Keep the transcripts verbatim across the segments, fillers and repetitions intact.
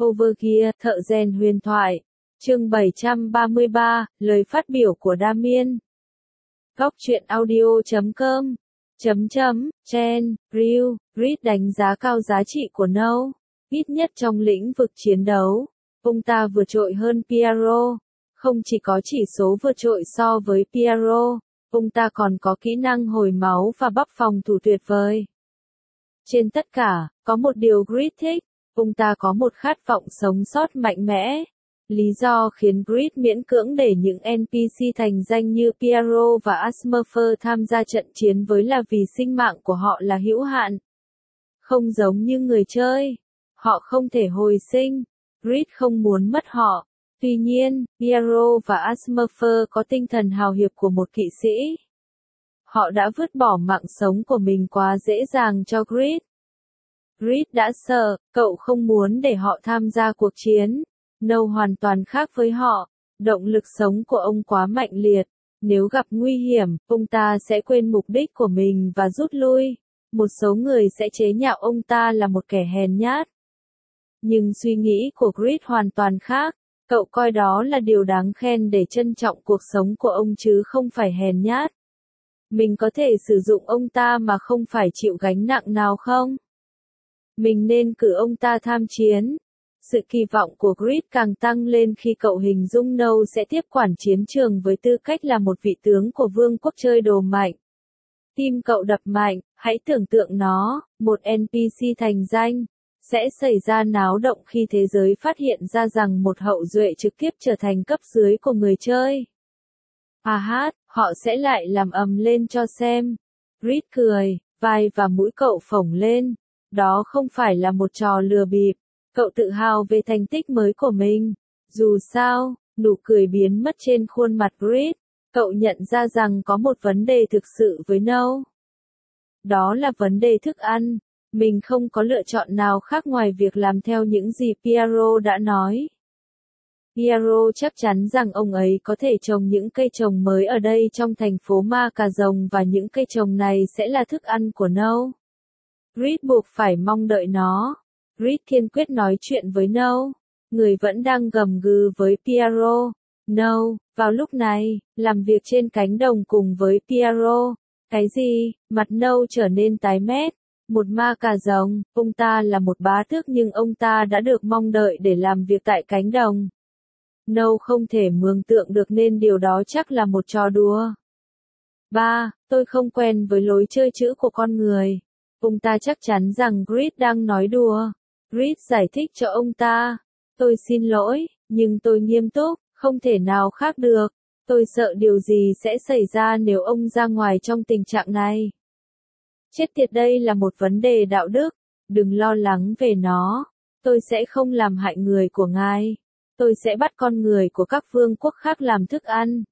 Overgear, thợ rèn huyền thoại. Chương bảy trăm ba mươi ba, lời phát biểu của Damien. Góc truyện audio chấm com. Chấm chấm, Chen, Ryu, Reed đánh giá cao giá trị của No. Ít nhất trong lĩnh vực chiến đấu, ông ta vượt trội hơn Piero. Không chỉ có chỉ số vượt trội so với Piero, ông ta còn có kỹ năng hồi máu và bắp phòng thủ tuyệt vời. Trên tất cả, có một điều Reed thích, ông ta có một khát vọng sống sót mạnh mẽ. Lý do khiến Reed miễn cưỡng để những en pê xê thành danh như Piero và Asmurfer tham gia trận chiến với là vì sinh mạng của họ là hữu hạn. Không giống như người chơi, họ không thể hồi sinh. Reed không muốn mất họ. Tuy nhiên, Piero và Asmurfer có tinh thần hào hiệp của một kỵ sĩ. Họ đã vứt bỏ mạng sống của mình quá dễ dàng cho Reed. Reed đã sợ, cậu không muốn để họ tham gia cuộc chiến. No hoàn toàn khác với họ. Động lực sống của ông quá mạnh liệt. Nếu gặp nguy hiểm, ông ta sẽ quên mục đích của mình và rút lui. Một số người sẽ chế nhạo ông ta là một kẻ hèn nhát. Nhưng suy nghĩ của Reed hoàn toàn khác. Cậu coi đó là điều đáng khen để trân trọng cuộc sống của ông chứ không phải hèn nhát. Mình có thể sử dụng ông ta mà không phải chịu gánh nặng nào không? Mình nên cử ông ta tham chiến. Sự kỳ vọng của Reed càng tăng lên khi cậu hình dung No sẽ tiếp quản chiến trường với tư cách là một vị tướng của vương quốc chơi đồ mạnh. Tim cậu đập mạnh, hãy tưởng tượng nó, một en pê xê thành danh. Sẽ xảy ra náo động khi thế giới phát hiện ra rằng một hậu duệ trực tiếp trở thành cấp dưới của người chơi. À hát, họ sẽ lại làm ầm lên cho xem. Reed cười, vai và mũi cậu phồng lên. Đó không phải là một trò lừa bịp. Cậu tự hào về thành tích mới của mình. Dù sao, nụ cười biến mất trên khuôn mặt Reed. Cậu nhận ra rằng có một vấn đề thực sự với No. Đó là vấn đề thức ăn. Mình không có lựa chọn nào khác ngoài việc làm theo những gì Piero đã nói. Piero chắc chắn rằng ông ấy có thể trồng những cây trồng mới ở đây trong thành phố Ma Cà Rồng và những cây trồng này sẽ là thức ăn của No. Reed buộc phải mong đợi nó. Reed kiên quyết nói chuyện với No. Người vẫn đang gầm gừ với Piero. No, vào lúc này, làm việc trên cánh đồng cùng với Piero. Cái gì? Mặt No trở nên tái mét. Một ma cà rồng, ông ta là một bá tước nhưng ông ta đã được mong đợi để làm việc tại cánh đồng. No không thể mường tượng được nên điều đó chắc là một trò đùa. Ba, tôi không quen với lối chơi chữ của con người. Ông ta chắc chắn rằng Reed đang nói đùa. Reed giải thích cho ông ta. Tôi xin lỗi, nhưng tôi nghiêm túc, không thể nào khác được. Tôi sợ điều gì sẽ xảy ra nếu ông ra ngoài trong tình trạng này. Chết tiệt, đây là một vấn đề đạo đức, đừng lo lắng về nó. Tôi sẽ không làm hại người của ngài. Tôi sẽ bắt con người của các vương quốc khác làm thức ăn.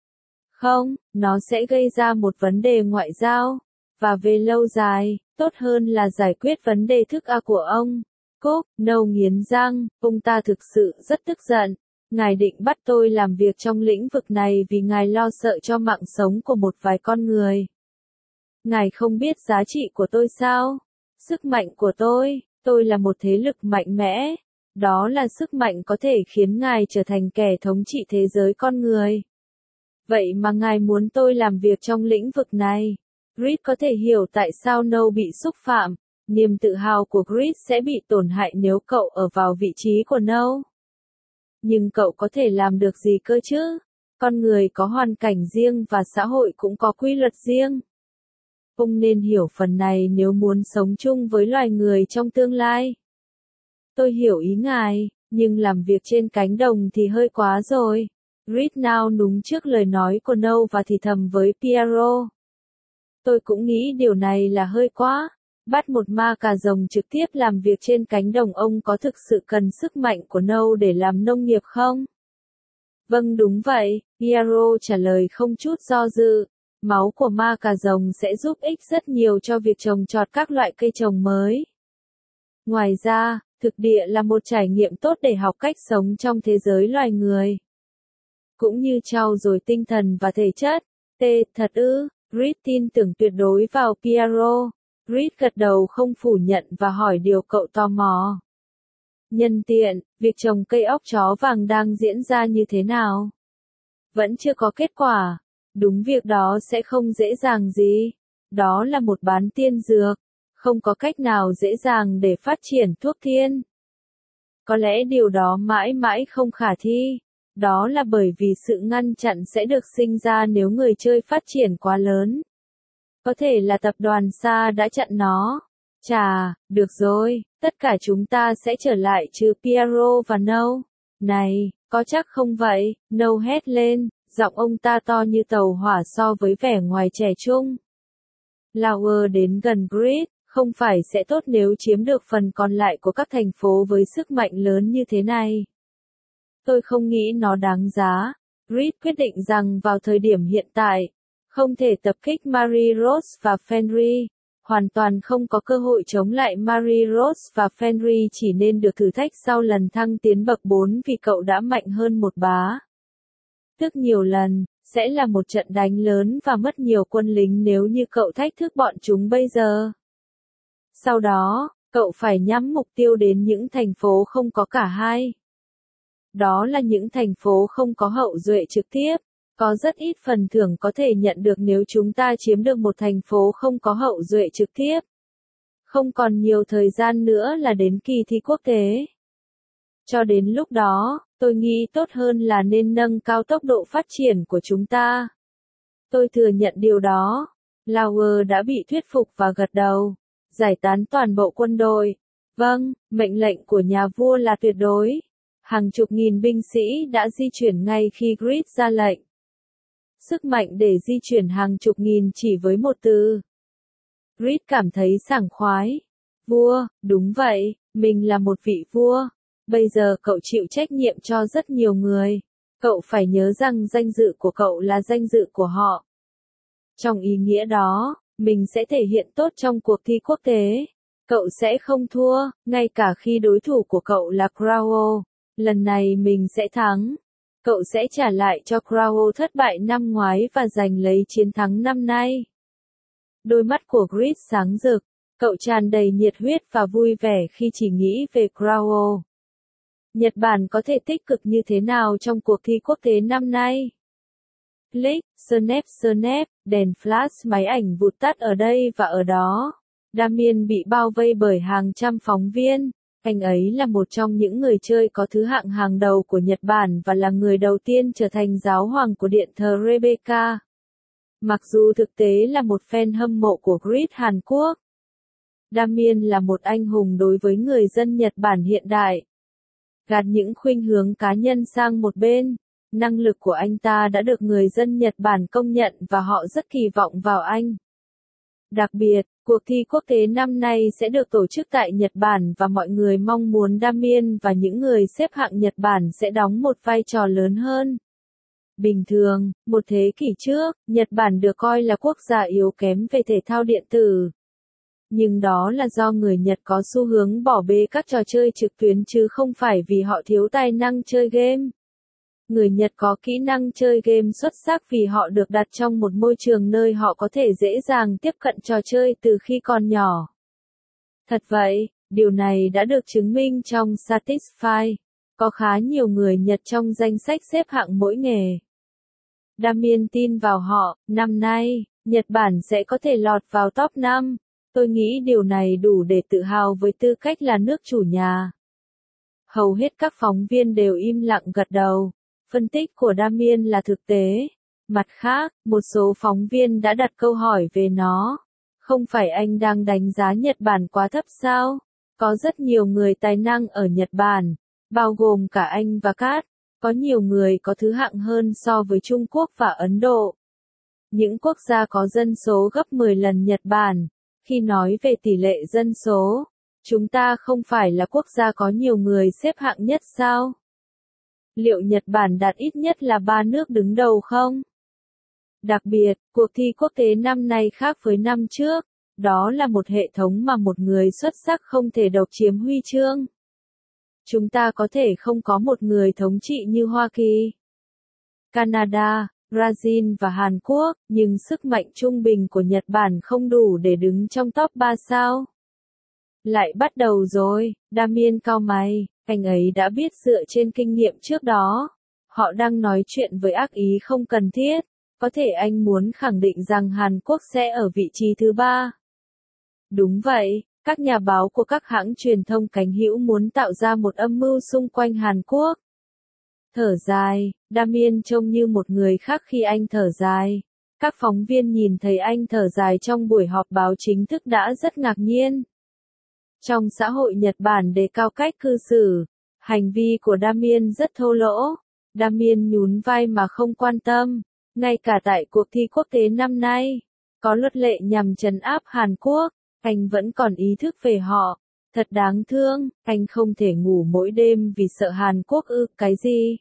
Không, nó sẽ gây ra một vấn đề ngoại giao. Và về lâu dài, tốt hơn là giải quyết vấn đề thức ăn của ông. Cúc, No nghiến răng, ông ta thực sự rất tức giận. Ngài định bắt tôi làm việc trong lĩnh vực này vì ngài lo sợ cho mạng sống của một vài con người. Ngài không biết giá trị của tôi sao? Sức mạnh của tôi, tôi là một thế lực mạnh mẽ. Đó là sức mạnh có thể khiến ngài trở thành kẻ thống trị thế giới con người. Vậy mà ngài muốn tôi làm việc trong lĩnh vực này. Reed có thể hiểu tại sao No bị xúc phạm. Niềm tự hào của Reed sẽ bị tổn hại nếu cậu ở vào vị trí của No. Nhưng cậu có thể làm được gì cơ chứ? Con người có hoàn cảnh riêng và xã hội cũng có quy luật riêng. Ông nên hiểu phần này nếu muốn sống chung với loài người trong tương lai. Tôi hiểu ý ngài, nhưng làm việc trên cánh đồng thì hơi quá rồi. Reed nao núng trước lời nói của No và thì thầm với Piero. Tôi cũng nghĩ điều này là hơi quá. Bắt một ma cà rồng trực tiếp làm việc trên cánh đồng, ông có thực sự cần sức mạnh của No để làm nông nghiệp không? Vâng, đúng vậy, Piero trả lời không chút do dự. Máu của ma cà rồng sẽ giúp ích rất nhiều cho việc trồng trọt các loại cây trồng mới. Ngoài ra, thực địa là một trải nghiệm tốt để học cách sống trong thế giới loài người. Cũng như trau dồi tinh thần và thể chất. Tê, thật ư? Reed tin tưởng tuyệt đối vào Piero. Reed gật đầu không phủ nhận và hỏi điều cậu tò mò. Nhân tiện, việc trồng cây óc chó vàng đang diễn ra như thế nào? Vẫn chưa có kết quả. Đúng, việc đó sẽ không dễ dàng gì. Đó là một bán tiên dược. Không có cách nào dễ dàng để phát triển thuốc thiên. Có lẽ điều đó mãi mãi không khả thi. Đó là bởi vì sự ngăn chặn sẽ được sinh ra nếu người chơi phát triển quá lớn. Có thể là tập đoàn Sa đã chặn nó. Chà, được rồi, tất cả chúng ta sẽ trở lại chứ Piero và No. Này, có chắc không vậy? No hét lên, giọng ông ta to như tàu hỏa so với vẻ ngoài trẻ trung. Lauer đến gần Grid, không phải sẽ tốt nếu chiếm được phần còn lại của các thành phố với sức mạnh lớn như thế này. Tôi không nghĩ nó đáng giá. Grid quyết định rằng vào thời điểm hiện tại, không thể tập kích Marie Rose và Fenry. Hoàn toàn không có cơ hội chống lại Marie Rose và Fenry, chỉ nên được thử thách sau lần thăng tiến bậc bốn vì cậu đã mạnh hơn một bá. Tức nhiều lần, sẽ là một trận đánh lớn và mất nhiều quân lính nếu như cậu thách thức bọn chúng bây giờ. Sau đó, cậu phải nhắm mục tiêu đến những thành phố không có cả hai. Đó là những thành phố không có hậu duệ trực tiếp. Có rất ít phần thưởng có thể nhận được nếu chúng ta chiếm được một thành phố không có hậu duệ trực tiếp. Không còn nhiều thời gian nữa là đến kỳ thi quốc tế. Cho đến lúc đó, tôi nghĩ tốt hơn là nên nâng cao tốc độ phát triển của chúng ta. Tôi thừa nhận điều đó. Lauer đã bị thuyết phục và gật đầu. Giải tán toàn bộ quân đội. Vâng, mệnh lệnh của nhà vua là tuyệt đối. Hàng chục nghìn binh sĩ đã di chuyển ngay khi Grid ra lệnh. Sức mạnh để di chuyển hàng chục nghìn chỉ với một từ. Grid cảm thấy sảng khoái. Vua, đúng vậy, mình là một vị vua. Bây giờ cậu chịu trách nhiệm cho rất nhiều người. Cậu phải nhớ rằng danh dự của cậu là danh dự của họ. Trong ý nghĩa đó, mình sẽ thể hiện tốt trong cuộc thi quốc tế. Cậu sẽ không thua, ngay cả khi đối thủ của cậu là Crowell. Lần này mình sẽ thắng. Cậu sẽ trả lại cho Crowell thất bại năm ngoái và giành lấy chiến thắng năm nay. Đôi mắt của Grid sáng rực. Cậu tràn đầy nhiệt huyết và vui vẻ khi chỉ nghĩ về Crowell. Nhật Bản có thể tích cực như thế nào trong cuộc thi quốc tế năm nay? Click, snap snap, đèn flash máy ảnh vụt tắt ở đây và ở đó. Damien bị bao vây bởi hàng trăm phóng viên. Anh ấy là một trong những người chơi có thứ hạng hàng đầu của Nhật Bản và là người đầu tiên trở thành giáo hoàng của điện thờ Rebecca. Mặc dù thực tế là một fan hâm mộ của Grid Hàn Quốc. Damien là một anh hùng đối với người dân Nhật Bản hiện đại. Gạt những khuynh hướng cá nhân sang một bên, năng lực của anh ta đã được người dân Nhật Bản công nhận và họ rất kỳ vọng vào anh. Đặc biệt, cuộc thi quốc tế năm nay sẽ được tổ chức tại Nhật Bản và mọi người mong muốn Damien và những người xếp hạng Nhật Bản sẽ đóng một vai trò lớn hơn. Bình thường, một thế kỷ trước, Nhật Bản được coi là quốc gia yếu kém về thể thao điện tử. Nhưng đó là do người Nhật có xu hướng bỏ bê các trò chơi trực tuyến chứ không phải vì họ thiếu tài năng chơi game. Người Nhật có kỹ năng chơi game xuất sắc vì họ được đặt trong một môi trường nơi họ có thể dễ dàng tiếp cận trò chơi từ khi còn nhỏ. Thật vậy, điều này đã được chứng minh trong Satisfy. Có khá nhiều người Nhật trong danh sách xếp hạng mỗi nghề. Damien tin vào họ, năm nay, Nhật Bản sẽ có thể lọt vào top năm. Tôi nghĩ điều này đủ để tự hào với tư cách là nước chủ nhà. Hầu hết các phóng viên đều im lặng gật đầu. Phân tích của Damien là thực tế. Mặt khác, một số phóng viên đã đặt câu hỏi về nó. Không phải anh đang đánh giá Nhật Bản quá thấp sao? Có rất nhiều người tài năng ở Nhật Bản, bao gồm cả anh và Kat. Có nhiều người có thứ hạng hơn so với Trung Quốc và Ấn Độ. Những quốc gia có dân số gấp mười lần Nhật Bản. Khi nói về tỷ lệ dân số, chúng ta không phải là quốc gia có nhiều người xếp hạng nhất sao? Liệu Nhật Bản đạt ít nhất là ba nước đứng đầu không? Đặc biệt, cuộc thi quốc tế năm nay khác với năm trước, đó là một hệ thống mà một người xuất sắc không thể độc chiếm huy chương. Chúng ta có thể không có một người thống trị như Hoa Kỳ, Canada, Brazil và Hàn Quốc, nhưng sức mạnh trung bình của Nhật Bản không đủ để đứng trong top ba sao? Lại bắt đầu rồi, Damien cau mày, Anh ấy đã biết dựa trên kinh nghiệm trước đó. Họ đang nói chuyện với ác ý không cần thiết. Có thể anh muốn khẳng định rằng Hàn Quốc sẽ ở vị trí thứ ba. Đúng vậy, các nhà báo của các hãng truyền thông cánh hữu muốn tạo ra một âm mưu xung quanh Hàn Quốc. Thở dài, Damien trông như một người khác khi anh thở dài. Các phóng viên nhìn thấy anh thở dài trong buổi họp báo chính thức đã rất ngạc nhiên. Trong xã hội Nhật Bản đề cao cách cư xử, hành vi của Damien rất thô lỗ. Damien nhún vai mà không quan tâm. Ngay cả tại cuộc thi quốc tế năm nay, có luật lệ nhằm trấn áp Hàn Quốc, anh vẫn còn ý thức về họ. Thật đáng thương, anh không thể ngủ mỗi đêm vì sợ Hàn Quốc ư, cái gì?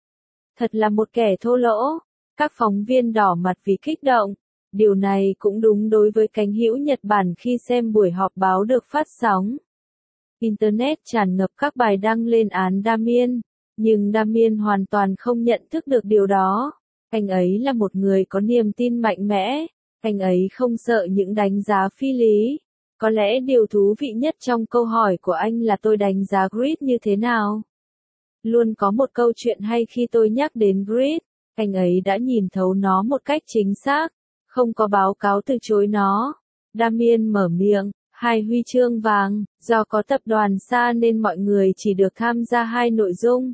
Thật là một kẻ thô lỗ. Các phóng viên đỏ mặt vì kích động. Điều này cũng đúng đối với cánh hữu Nhật Bản khi xem buổi họp báo được phát sóng. Internet tràn ngập các bài đăng lên án Damien, nhưng Damien hoàn toàn không nhận thức được điều đó. Anh ấy là một người có niềm tin mạnh mẽ, anh ấy không sợ những đánh giá phi lý. Có lẽ điều thú vị nhất trong câu hỏi của anh là tôi đánh giá Grid như thế nào? Luôn có một câu chuyện hay khi tôi nhắc đến Grid, anh ấy đã nhìn thấu nó một cách chính xác, không có báo cáo từ chối nó. Damien mở miệng, hai huy chương vàng, do có tập đoàn xa nên mọi người chỉ được tham gia hai nội dung.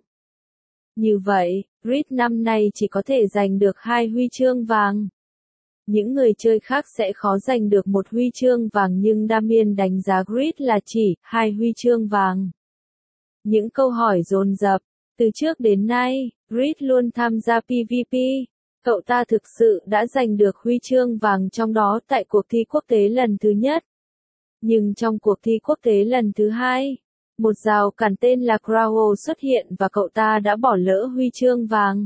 Như vậy, Grid năm nay chỉ có thể giành được hai huy chương vàng. Những người chơi khác sẽ khó giành được một huy chương vàng nhưng Damien đánh giá Grid là chỉ hai huy chương vàng. Những câu hỏi dồn dập. Từ trước đến nay, Grid luôn tham gia pê vê pê. Cậu ta thực sự đã giành được huy chương vàng trong đó tại cuộc thi quốc tế lần thứ nhất. Nhưng trong cuộc thi quốc tế lần thứ hai, một rào cản tên là Crow xuất hiện và cậu ta đã bỏ lỡ huy chương vàng.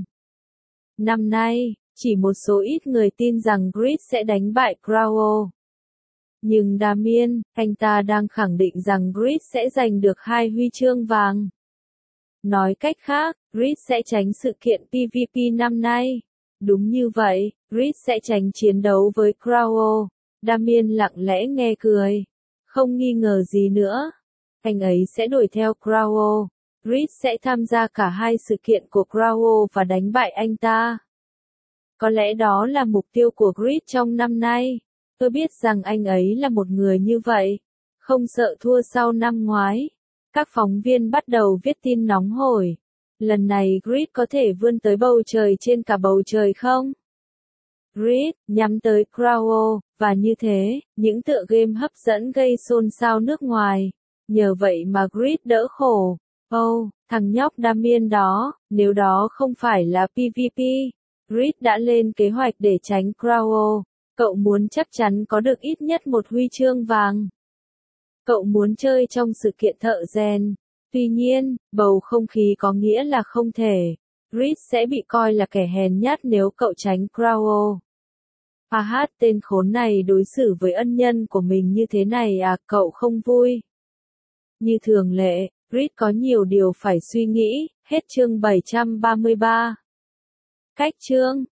Năm nay, chỉ một số ít người tin rằng Grid sẽ đánh bại Crow. Nhưng Damien, anh ta đang khẳng định rằng Grid sẽ giành được hai huy chương vàng. Nói cách khác, Grid sẽ tránh sự kiện pê vê pê năm nay. Đúng như vậy, Grid sẽ tránh chiến đấu với Crow. Damien lặng lẽ nghe cười. Không nghi ngờ gì nữa. Anh ấy sẽ đuổi theo Crow. Grid sẽ tham gia cả hai sự kiện của Crow và đánh bại anh ta. Có lẽ đó là mục tiêu của Grid trong năm nay. Tôi biết rằng anh ấy là một người như vậy. Không sợ thua sau năm ngoái. Các phóng viên bắt đầu viết tin nóng hổi. Lần này Grid có thể vươn tới bầu trời trên cả bầu trời không? Grid, nhắm tới Crow, và như thế, những tựa game hấp dẫn gây xôn xao nước ngoài. Nhờ vậy mà Grid đỡ khổ. Oh, thằng nhóc Damien đó, nếu đó không phải là pê vê pê, Grid đã lên kế hoạch để tránh Crow. Cậu muốn chắc chắn có được ít nhất một huy chương vàng. Cậu muốn chơi trong sự kiện thợ rèn. Tuy nhiên, bầu không khí có nghĩa là không thể. Grid sẽ bị coi là kẻ hèn nhát nếu cậu tránh Crow. À hát, tên khốn này đối xử với ân nhân của mình như thế này à, cậu không vui. Như thường lệ, Grid có nhiều điều phải suy nghĩ, hết chương bảy trăm ba mươi ba. Cách chương